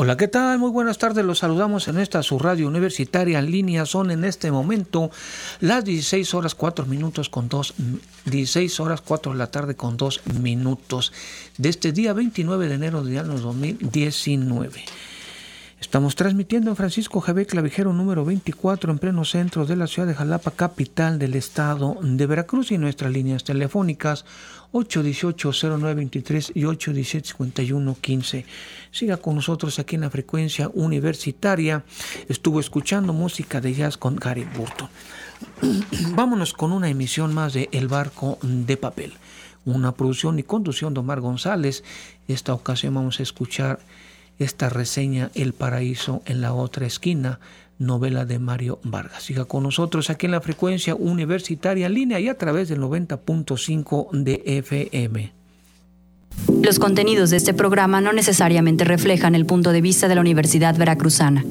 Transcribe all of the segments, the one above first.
Hola, ¿qué tal? Muy buenas tardes, los saludamos en esta su radio universitaria en línea. Son en este momento las 16 horas 4 minutos con 16 horas 4 de la tarde con 2 minutos de este día 29 de enero del año 2019. Estamos transmitiendo en Francisco Javier Clavijero número 24 en pleno centro de la ciudad de Jalapa, capital del estado de Veracruz, y nuestras líneas telefónicas 818-0923 y 817-5115. Siga con nosotros aquí en la frecuencia universitaria. Estuvo escuchando música de jazz con Gary Burton. Vámonos con una emisión más de El Barco de Papel, una producción y conducción de Omar González. Esta ocasión vamos a escuchar esta reseña, El paraíso en la otra esquina, novela de Mario Vargas. Siga con nosotros aquí en la frecuencia universitaria en línea y a través del 90.5 de FM. Los contenidos de este programa no necesariamente reflejan el punto de vista de la Universidad Veracruzana.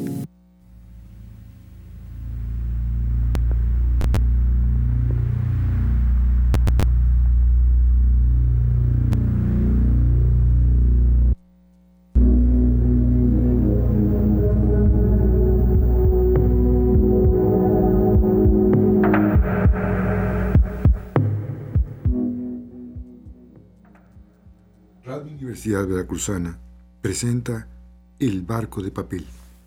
Universidad Veracruzana presenta El Barco de Papel.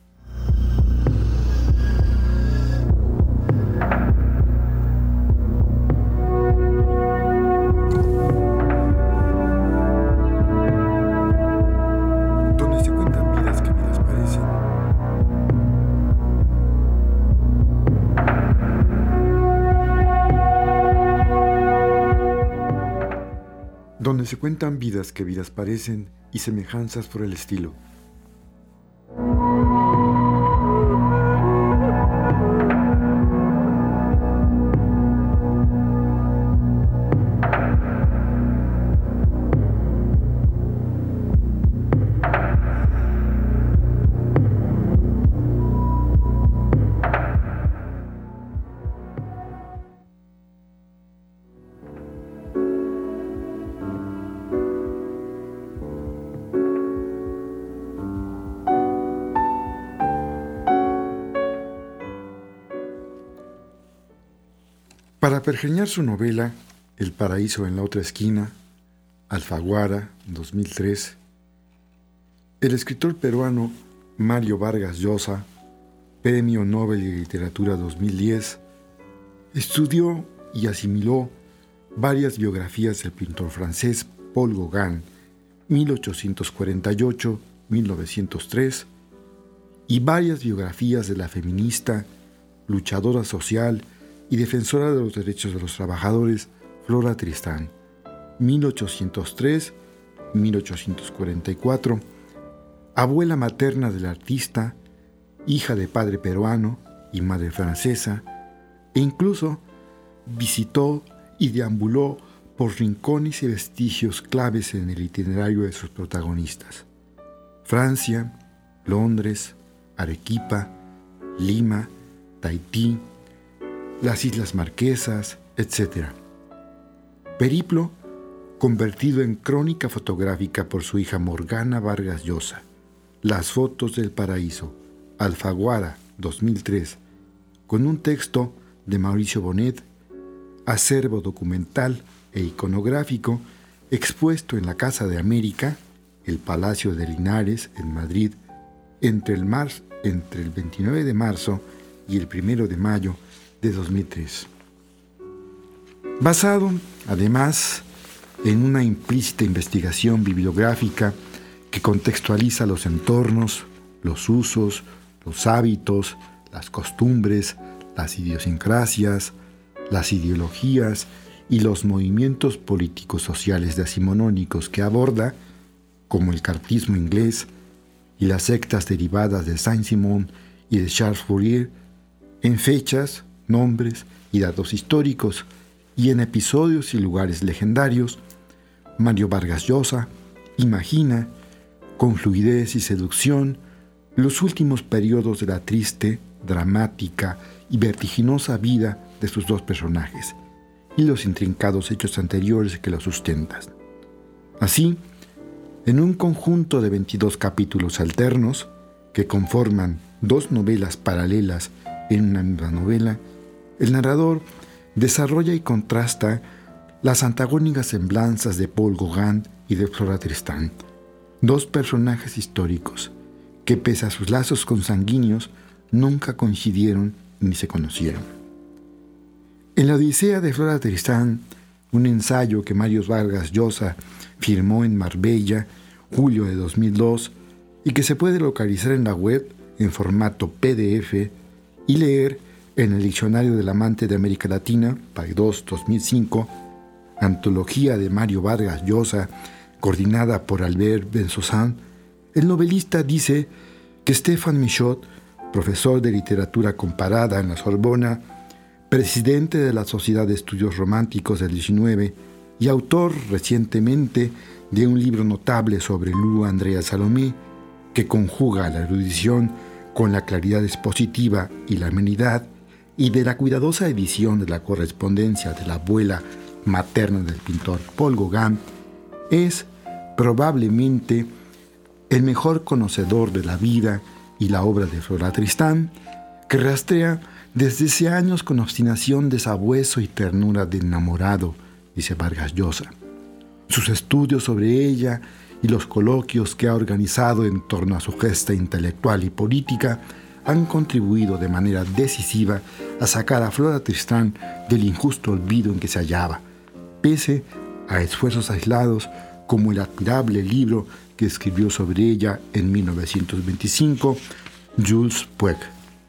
Donde se cuentan vidas que vidas parecen. Donde se cuentan vidas que vidas parecen y semejanzas por el estilo. Para pergeñar su novela El paraíso en la otra esquina, Alfaguara, 2003, el escritor peruano Mario Vargas Llosa, Premio Nobel de Literatura 2010, estudió y asimiló varias biografías del pintor francés Paul Gauguin, 1848-1903, y varias biografías de la feminista, luchadora social y defensora de los derechos de los trabajadores Flora Tristán, 1803-1844, abuela materna del artista, hija de padre peruano y madre francesa, e incluso visitó y deambuló por rincones y vestigios claves en el itinerario de sus protagonistas: Francia, Londres, Arequipa, Lima, Tahití, las Islas Marquesas, etc. Periplo convertido en crónica fotográfica por su hija Morgana Vargas Llosa. Las fotos del paraíso, Alfaguara, 2003, con un texto de Mauricio Bonet, acervo documental e iconográfico expuesto en la Casa de América, el Palacio de Linares, en Madrid, entre el 29 de marzo y el 1 de mayo de 2003. Basado, además, en una implícita investigación bibliográfica que contextualiza los entornos, los usos, los hábitos, las costumbres, las idiosincrasias, las ideologías y los movimientos políticos sociales decimonónicos que aborda, como el cartismo inglés y las sectas derivadas de Saint-Simon y de Charles Fourier, en fechas, nombres y datos históricos, y en episodios y lugares legendarios, Mario Vargas Llosa imagina, con fluidez y seducción, los últimos periodos de la triste, dramática y vertiginosa vida de sus dos personajes, y los intrincados hechos anteriores que los sustentan. Así, en un conjunto de 22 capítulos alternos, que conforman dos novelas paralelas en una misma novela, el narrador desarrolla y contrasta las antagónicas semblanzas de Paul Gauguin y de Flora Tristán, dos personajes históricos que, pese a sus lazos consanguíneos, nunca coincidieron ni se conocieron. En la Odisea de Flora Tristán, un ensayo que Mario Vargas Llosa firmó en Marbella, julio de 2002, y que se puede localizar en la web en formato PDF y leer en el Diccionario del Amante de América Latina, Paidós 2005, antología de Mario Vargas Llosa, coordinada por Albert Bensosan, el novelista dice que Stéphane Michaud, profesor de literatura comparada en la Sorbona, presidente de la Sociedad de Estudios Románticos del XIX y autor recientemente de un libro notable sobre Lu Andrea Salomé, que conjuga la erudición con la claridad expositiva y la amenidad, y de la cuidadosa edición de la correspondencia de la abuela materna del pintor Paul Gauguin, es probablemente el mejor conocedor de la vida y la obra de Flora Tristán, que rastrea desde hace años con obstinación de sabueso y ternura de enamorado, dice Vargas Llosa. Sus estudios sobre ella y los coloquios que ha organizado en torno a su gesta intelectual y política han contribuido de manera decisiva a sacar a Flora Tristán del injusto olvido en que se hallaba, pese a esfuerzos aislados como el admirable libro que escribió sobre ella en 1925 Jules Puig.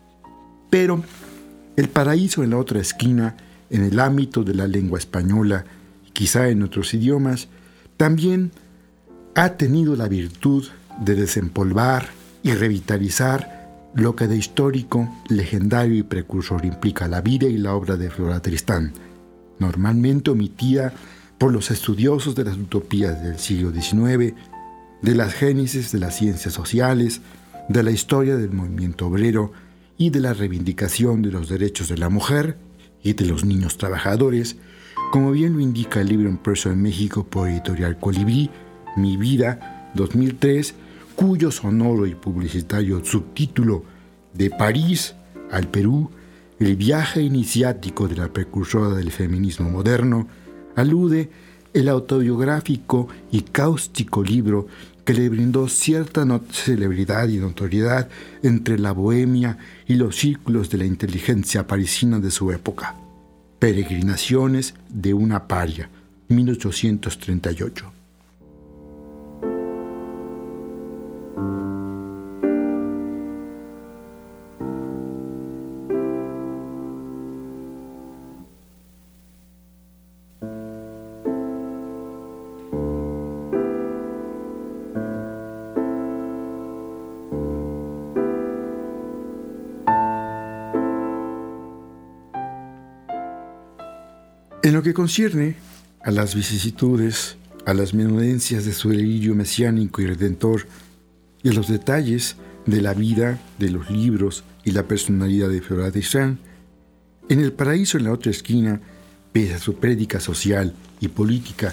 Pero El paraíso en la otra esquina, en el ámbito de la lengua española y quizá en otros idiomas, también ha tenido la virtud de desempolvar y revitalizar lo que de histórico, legendario y precursor implica la vida y la obra de Flora Tristán, normalmente omitida por los estudiosos de las utopías del siglo XIX, de las génesis de las ciencias sociales, de la historia del movimiento obrero y de la reivindicación de los derechos de la mujer y de los niños trabajadores, como bien lo indica el libro impreso en México por Editorial Colibrí, Mi vida, 2003, cuyo sonoro y publicitario subtítulo De París al Perú, el viaje iniciático de la precursora del feminismo moderno, alude el autobiográfico y cáustico libro que le brindó cierta celebridad y notoriedad entre la bohemia y los círculos de la inteligencia parisina de su época. Peregrinaciones de una paria, 1838. En lo que concierne a las vicisitudes, a las menudencias de su delirio mesiánico y redentor y a los detalles de la vida, de los libros y la personalidad de Flora Tristán, en El paraíso en la otra esquina, pese a que su prédica social y política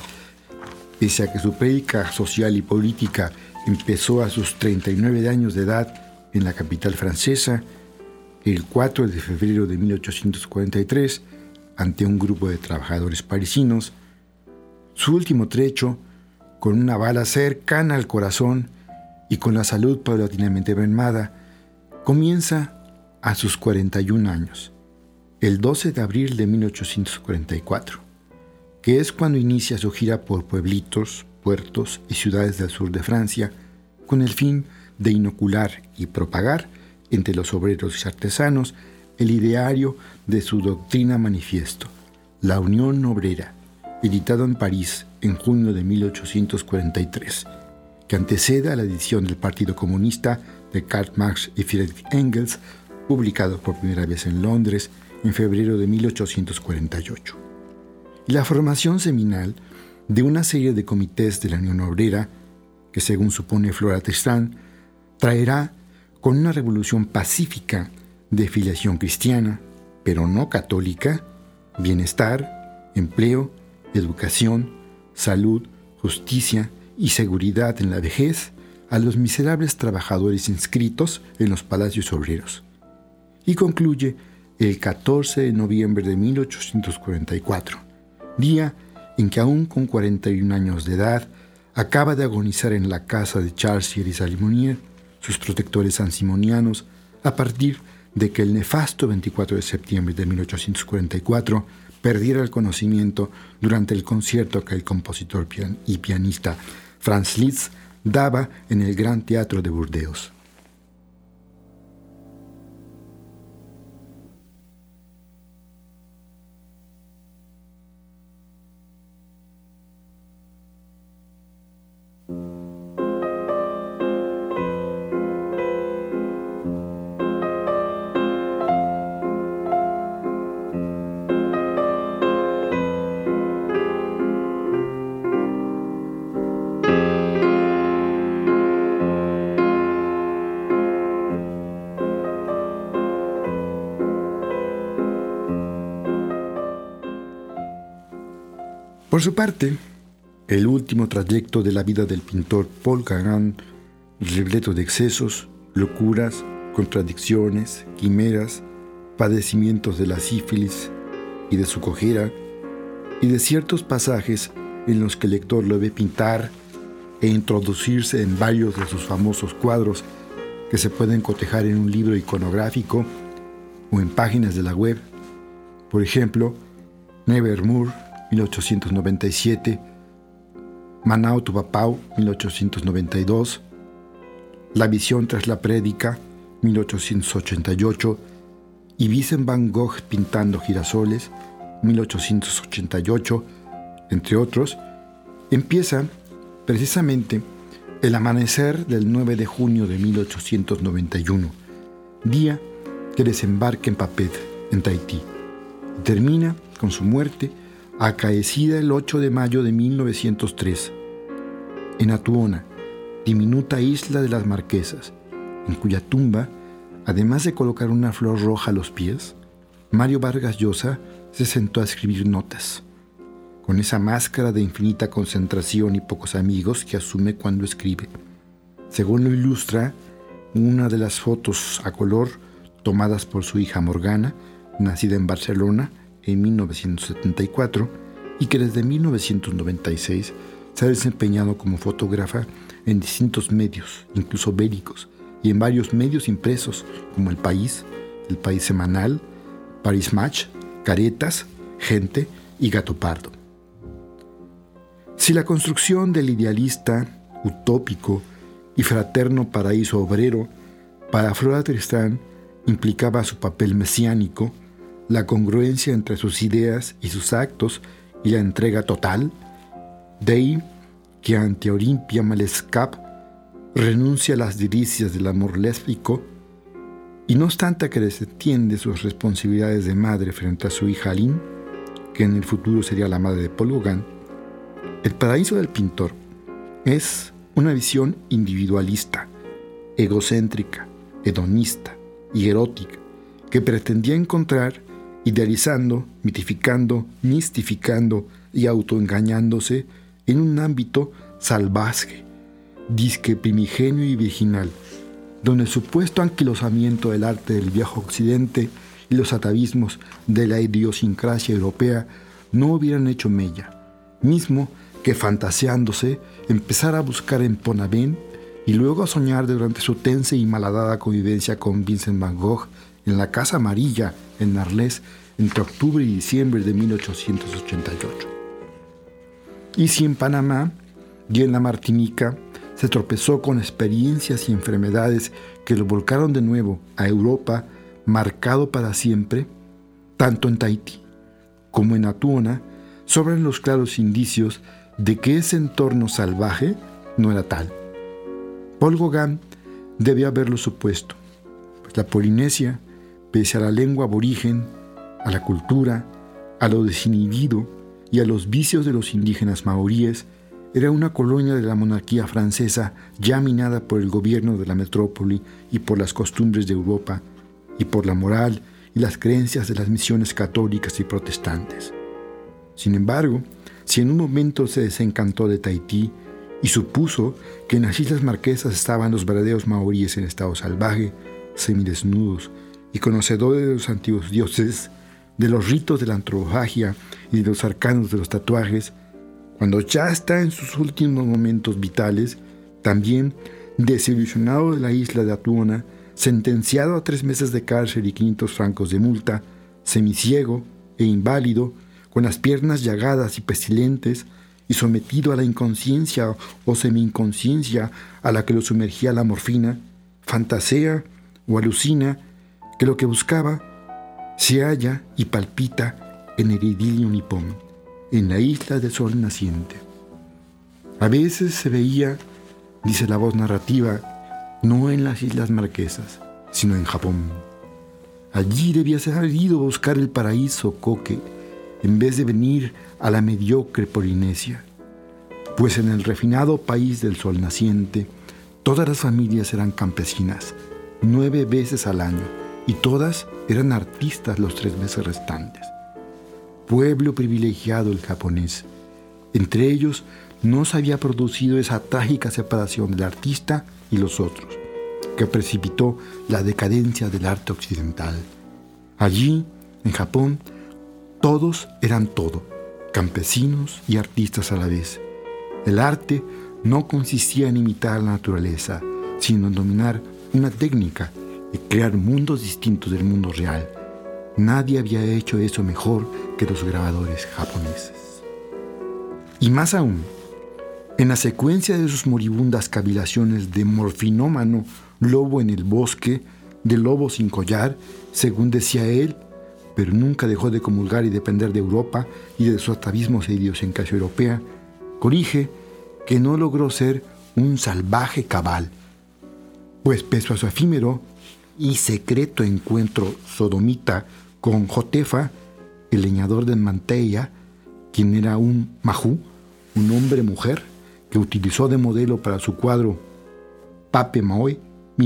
empezó a sus 39 años de edad en la capital francesa, el 4 de febrero de 1843, ante un grupo de trabajadores parisinos, su último trecho, con una bala cercana al corazón y con la salud paulatinamente mermada, comienza a sus 41 años, el 12 de abril de 1844, que es cuando inicia su gira por pueblitos, puertos y ciudades del sur de Francia, con el fin de inocular y propagar entre los obreros y artesanos el ideario de su doctrina manifiesto, La Unión Obrera, editado en París en junio de 1843, que antecede a la edición del Partido Comunista de Karl Marx y Friedrich Engels, publicado por primera vez en Londres en febrero de 1848. Y la formación seminal de una serie de comités de la Unión Obrera, que según supone Flora Tristán, traerá con una revolución pacífica de filiación cristiana, pero no católica, bienestar, empleo, educación, salud, justicia y seguridad en la vejez, a los miserables trabajadores inscritos en los palacios obreros. Y concluye el 14 de noviembre de 1844, día en que aún con 41 años de edad acaba de agonizar en la casa de Charsier y Salmonier, sus protectores sansimonianos, a partir de que el nefasto 24 de septiembre de 1844 perdiera el conocimiento durante el concierto que el compositor y pianista Franz Liszt daba en el Gran Teatro de Burdeos. Por su parte, el último trayecto de la vida del pintor Paul Gauguin, repleto de excesos, locuras, contradicciones, quimeras, padecimientos de la sífilis y de su cojera, y de ciertos pasajes en los que el lector lo ve pintar e introducirse en varios de sus famosos cuadros que se pueden cotejar en un libro iconográfico o en páginas de la web. Por ejemplo, Nevermore, 1897, Manao Tupapau, 1892, La visión tras la prédica, 1888, y Vincent van Gogh pintando girasoles, 1888, entre otros, empieza precisamente el amanecer del 9 de junio de 1891, día que desembarca en Papeete, en Tahití, y termina con su muerte acaecida el 8 de mayo de 1903, en Atuona, diminuta isla de las Marquesas, en cuya tumba, además de colocar una flor roja a los pies, Mario Vargas Llosa se sentó a escribir notas, con esa máscara de infinita concentración y pocos amigos que asume cuando escribe. Según lo ilustra una de las fotos a color tomadas por su hija Morgana, nacida en Barcelona en 1974, y que desde 1996 se ha desempeñado como fotógrafa en distintos medios, incluso bélicos, y en varios medios impresos como El País Semanal, Paris Match, Caretas, Gente y Gato Pardo. Si la construcción del idealista, utópico y fraterno paraíso obrero para Flora Tristán implicaba su papel mesiánico, la congruencia entre sus ideas y sus actos y la entrega total, de ahí que ante Olimpia Malescap renuncia a las delicias del amor lésbico y no obstante que desentiende sus responsabilidades de madre frente a su hija Aline, que en el futuro sería la madre de Paul Gauguin, el paraíso del pintor es una visión individualista, egocéntrica, hedonista y erótica que pretendía encontrar idealizando, mitificando, mistificando y autoengañándose en un ámbito salvaje, disque primigenio y virginal, donde el supuesto anquilosamiento del arte del viejo occidente y los atavismos de la idiosincrasia europea no hubieran hecho mella, mismo que fantaseándose empezara a buscar en Ponavén y luego a soñar durante su tensa y malhadada convivencia con Vincent van Gogh en la Casa Amarilla, en Arles, entre octubre y diciembre de 1888. Y si en Panamá y en la Martinica se tropezó con experiencias y enfermedades que lo volcaron de nuevo a Europa, marcado para siempre, tanto en Tahití como en Atuona sobran los claros indicios de que ese entorno salvaje no era tal. Paul Gauguin debe haberlo supuesto, pues la Polinesia, pese a la lengua aborigen, a la cultura, a lo desinhibido y a los vicios de los indígenas maoríes, era una colonia de la monarquía francesa ya minada por el gobierno de la metrópoli y por las costumbres de Europa y por la moral y las creencias de las misiones católicas y protestantes. Sin embargo, si en un momento se desencantó de Tahití y supuso que en las Islas Marquesas estaban los verdaderos maoríes en estado salvaje, semidesnudos y conocedores de los antiguos dioses, de los ritos de la antropofagia y de los arcanos de los tatuajes, cuando ya está en sus últimos momentos vitales, también desilusionado de la isla de Atuona, sentenciado a 3 meses de cárcel y 500 francos de multa, semiciego e inválido, con las piernas llagadas y pestilentes, y sometido a la inconsciencia o semi-inconsciencia a la que lo sumergía la morfina, fantasea o alucina que lo que buscaba se halla y palpita en el idilio nipón, en la isla del sol naciente. A veces se veía, dice la voz narrativa, no en las Islas Marquesas, sino en Japón. Allí debía ser ido a buscar el paraíso Koke, en vez de venir a la mediocre Polinesia, pues en el refinado país del sol naciente, todas las familias eran campesinas, 9 veces al año, y todas eran artistas los 3 meses restantes. Pueblo privilegiado el japonés. Entre ellos no se había producido esa trágica separación del artista y los otros, que precipitó la decadencia del arte occidental. Allí, en Japón, todos eran todo, campesinos y artistas a la vez. El arte no consistía en imitar la naturaleza, sino en dominar una técnica y crear mundos distintos del mundo real. Nadie había hecho eso mejor que los grabadores japoneses. Y más aún, en la secuencia de sus moribundas cavilaciones de morfinómano lobo en el bosque, de lobo sin collar, según decía él, pero nunca dejó de comulgar y depender de Europa y de su atavismos e idiosincrasia europea, corrige que no logró ser un salvaje cabal, pues pese a su efímero y secreto encuentro sodomita con Jotefa, el leñador de Manteia, quien era un majú, un hombre-mujer, que utilizó de modelo para su cuadro Pape Maoi,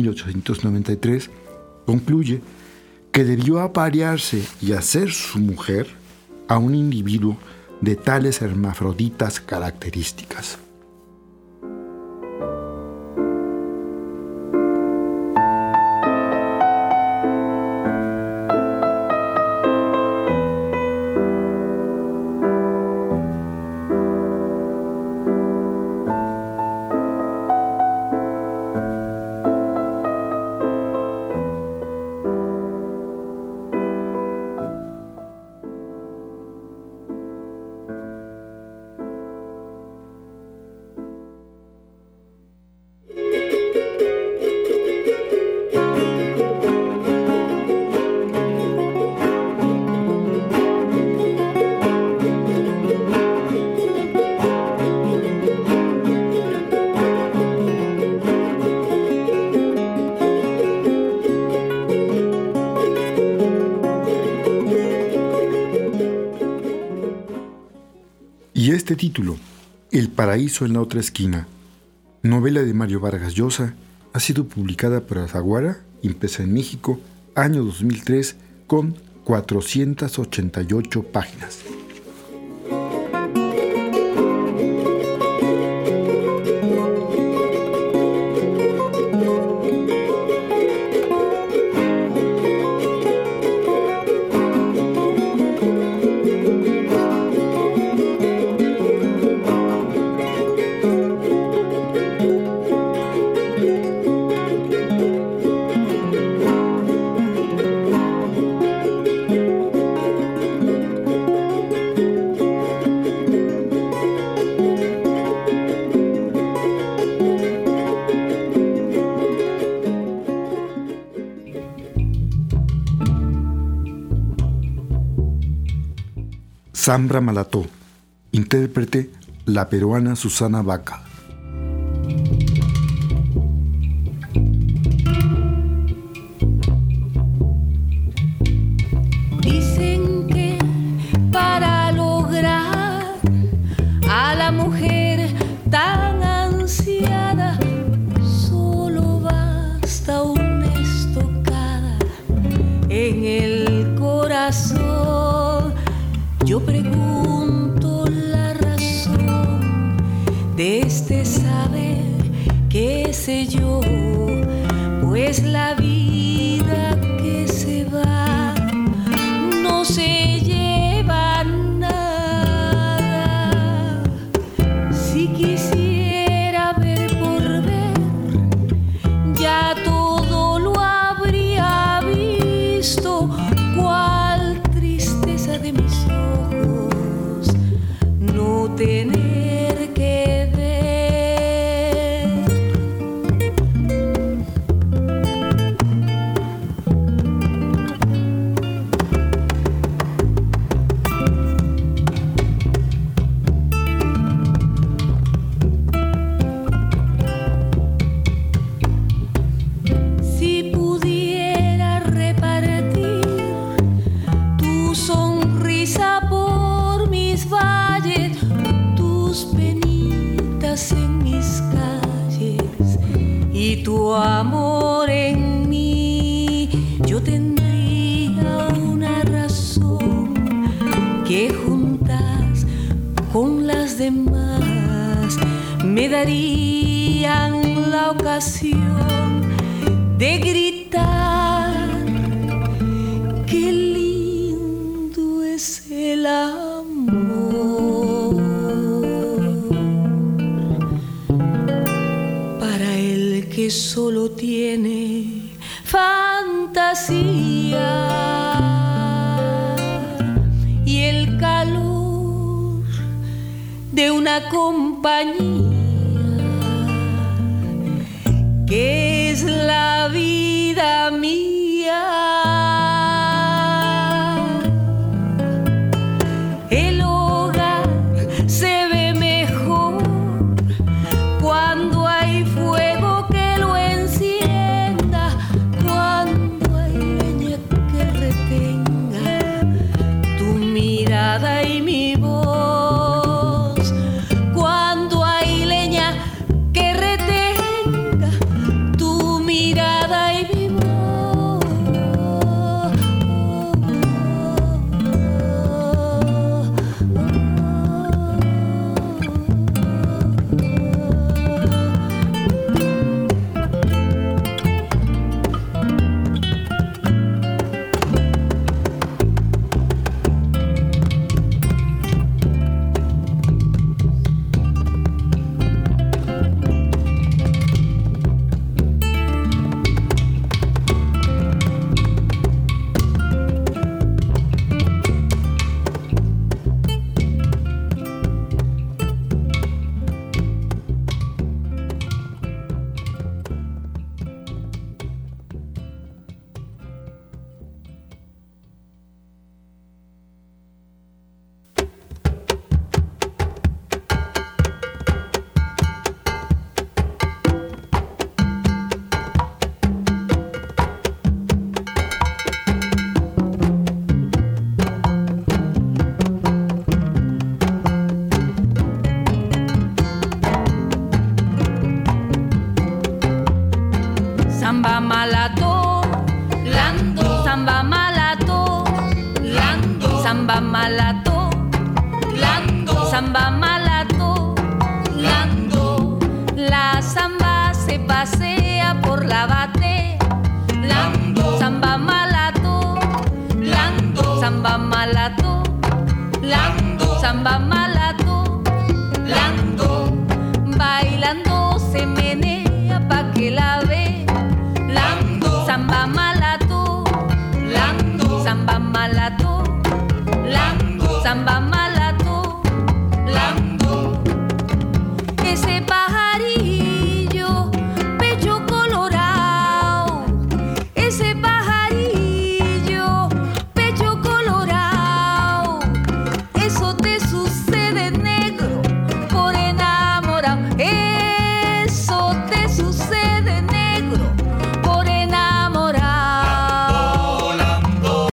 1893, concluye que debió aparearse y hacer su mujer a un individuo de tales hermafroditas características. Y este título, El paraíso en la otra esquina, novela de Mario Vargas Llosa, ha sido publicada por Alfaguara, impresa en México, año 2003, con 488 páginas. Zambra Malató, intérprete la peruana Susana Vaca. Dicen que para lograr a la mujer tan anciana solo basta una estocada en el corazón. Yo pregunto la razón de este es la vida que se va, no se lleva nada. Si quisiera ver por ver, ya todo lo habría visto. Cuál tristeza de mis ojos no tener que ver. Tu amor en mí, yo tendría una razón que juntas con las demás me darían la ocasión de gritar: qué lindo es el amor. Que solo tiene fantasía y el calor de una compañía, que es la vida mía. El hogar se ve mejor cuando hay fuego que lo encienda, cuando hay leña que retenga tu mirada y mi voz, cuando hay leña que retenga tu mirada y mi voz. Samba malato, lando, samba malato, lando, samba malato, lando, samba malato, lando. La samba se pasea por la bate, lando, samba malato, lando, samba malato, lando, samba malato.